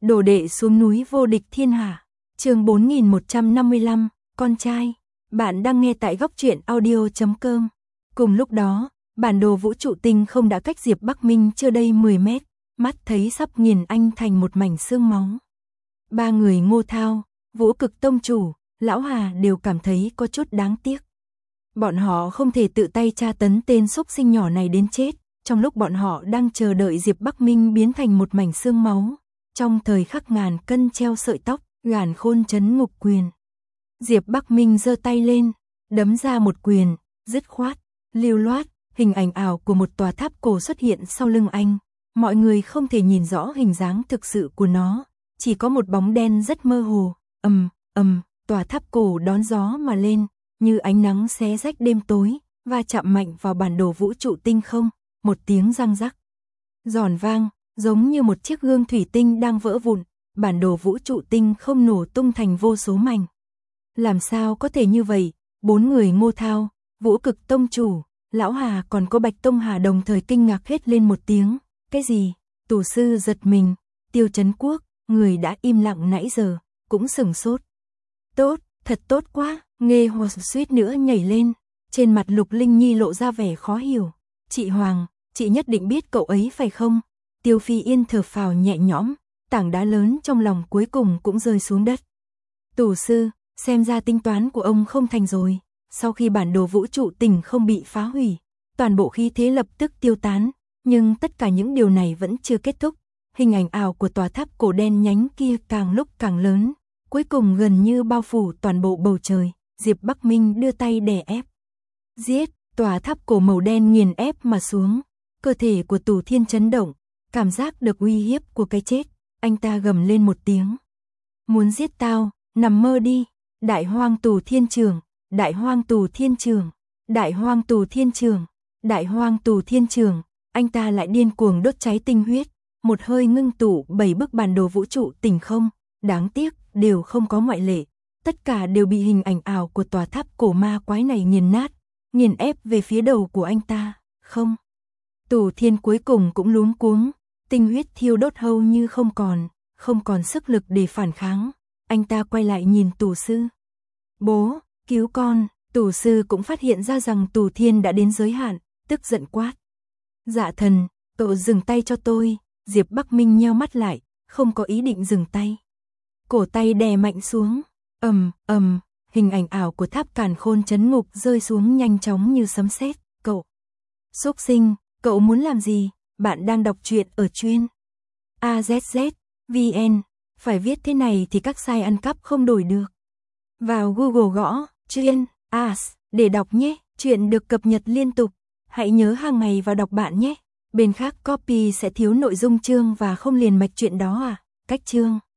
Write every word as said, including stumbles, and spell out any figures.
Đồ đệ xuống núi vô địch thiên hạ. Chương bốn nghìn một trăm năm mươi lăm, con trai. Bạn đang nghe tại góc truyện audio chấm com. Cùng lúc đó, bản đồ vũ trụ tinh không đã cách Diệp Bắc Minh chưa đầy mười mét, mắt thấy sắp nghiền anh thành một mảnh xương máu. Ba người Ngô Thao, Vũ Cực tông chủ, Lão Hà đều cảm thấy có chút đáng tiếc. Bọn họ không thể tự tay tra tấn tên xúc sinh nhỏ này đến chết, trong lúc bọn họ đang chờ đợi Diệp Bắc Minh biến thành một mảnh xương máu. Trong thời khắc ngàn cân treo sợi tóc, Gàn Khôn chấn ngục quyền. Diệp Bắc Minh giơ tay lên, đấm ra một quyền, dứt khoát, lưu loát, hình ảnh ảo của một tòa tháp cổ xuất hiện sau lưng anh. Mọi người không thể nhìn rõ hình dáng thực sự của nó, chỉ có một bóng đen rất mơ hồ. Ầm, ầm, tòa tháp cổ đón gió mà lên, như ánh nắng xé rách đêm tối, và chạm mạnh vào bản đồ vũ trụ tinh không, một tiếng răng rắc. Giòn vang, giống như một chiếc gương thủy tinh đang vỡ vụn, bản đồ vũ trụ tinh không nổ tung thành vô số mảnh. Làm sao có thể như vậy? Bốn người Ngô Thao, Vũ Cực tông chủ, Lão Hà còn có Bạch Tông Hà đồng thời kinh ngạc hết lên một tiếng. Cái gì? Tù sư giật mình, Tiêu Chấn Quốc, người đã im lặng nãy giờ, cũng sửng sốt. Tốt, thật tốt quá, Nghê Hồ suýt nữa nhảy lên, trên mặt Lục Linh Nhi lộ ra vẻ khó hiểu. Chị Hoàng, chị nhất định biết cậu ấy phải không? Tiêu Phi Yên thở phào nhẹ nhõm, tảng đá lớn trong lòng cuối cùng cũng rơi xuống đất. Tù sư, xem ra tính toán của ông không thành rồi. Sau khi bản đồ vũ trụ tinh không bị phá hủy, toàn bộ khí thế lập tức tiêu tán, nhưng tất cả những điều này vẫn chưa kết thúc. Hình ảnh ảo của tòa tháp cổ đen nhánh kia càng lúc càng lớn, cuối cùng gần như bao phủ toàn bộ bầu trời. Diệp Bắc Minh đưa tay đè ép. Giết, tòa tháp cổ màu đen nghiền ép mà xuống. Cơ thể của Tù Thiên chấn động, cảm giác được uy hiếp của cái chết. Anh ta gầm lên một tiếng. Muốn giết tao, nằm mơ đi. Đại Hoang Tù Thiên Trường, Đại Hoang Tù Thiên Trường, Đại Hoang Tù Thiên Trường, Đại Hoang Tù Thiên Trường. Anh ta lại điên cuồng đốt cháy tinh huyết, một hơi ngưng tụ bảy bức bản đồ vũ trụ tinh không. Đáng tiếc, đều không có ngoại lệ. Tất cả đều bị hình ảnh ảo của tòa tháp cổ ma quái này nghiền nát, nghiền ép về phía đầu của anh ta. Không. Tù Thiên cuối cùng cũng luống cuống, tinh huyết thiêu đốt hầu như không còn, không còn sức lực để phản kháng. Anh ta quay lại nhìn Tù sư. Bố, cứu con. Tù sư cũng phát hiện ra rằng Tù Thiên đã đến giới hạn, tức giận quát. Dạ thần, cậu dừng tay cho tôi. Diệp Bắc Minh nheo mắt lại, không có ý định dừng tay. Cổ tay đè mạnh xuống. Ầm, ầm, hình ảnh ảo của tháp Càn Khôn chấn ngục rơi xuống nhanh chóng như sấm sét. Cậu, xúc sinh, cậu muốn làm gì? Bạn đang đọc truyện ở chuyên a zét zét vê en, phải viết thế này thì các site ăn cắp không đổi được. Vào Google gõ chuyên as để đọc nhé, truyện được cập nhật liên tục. Hãy nhớ hàng ngày vào đọc bạn nhé. Bên khác copy sẽ thiếu nội dung chương và không liền mạch truyện đó à? Cách chương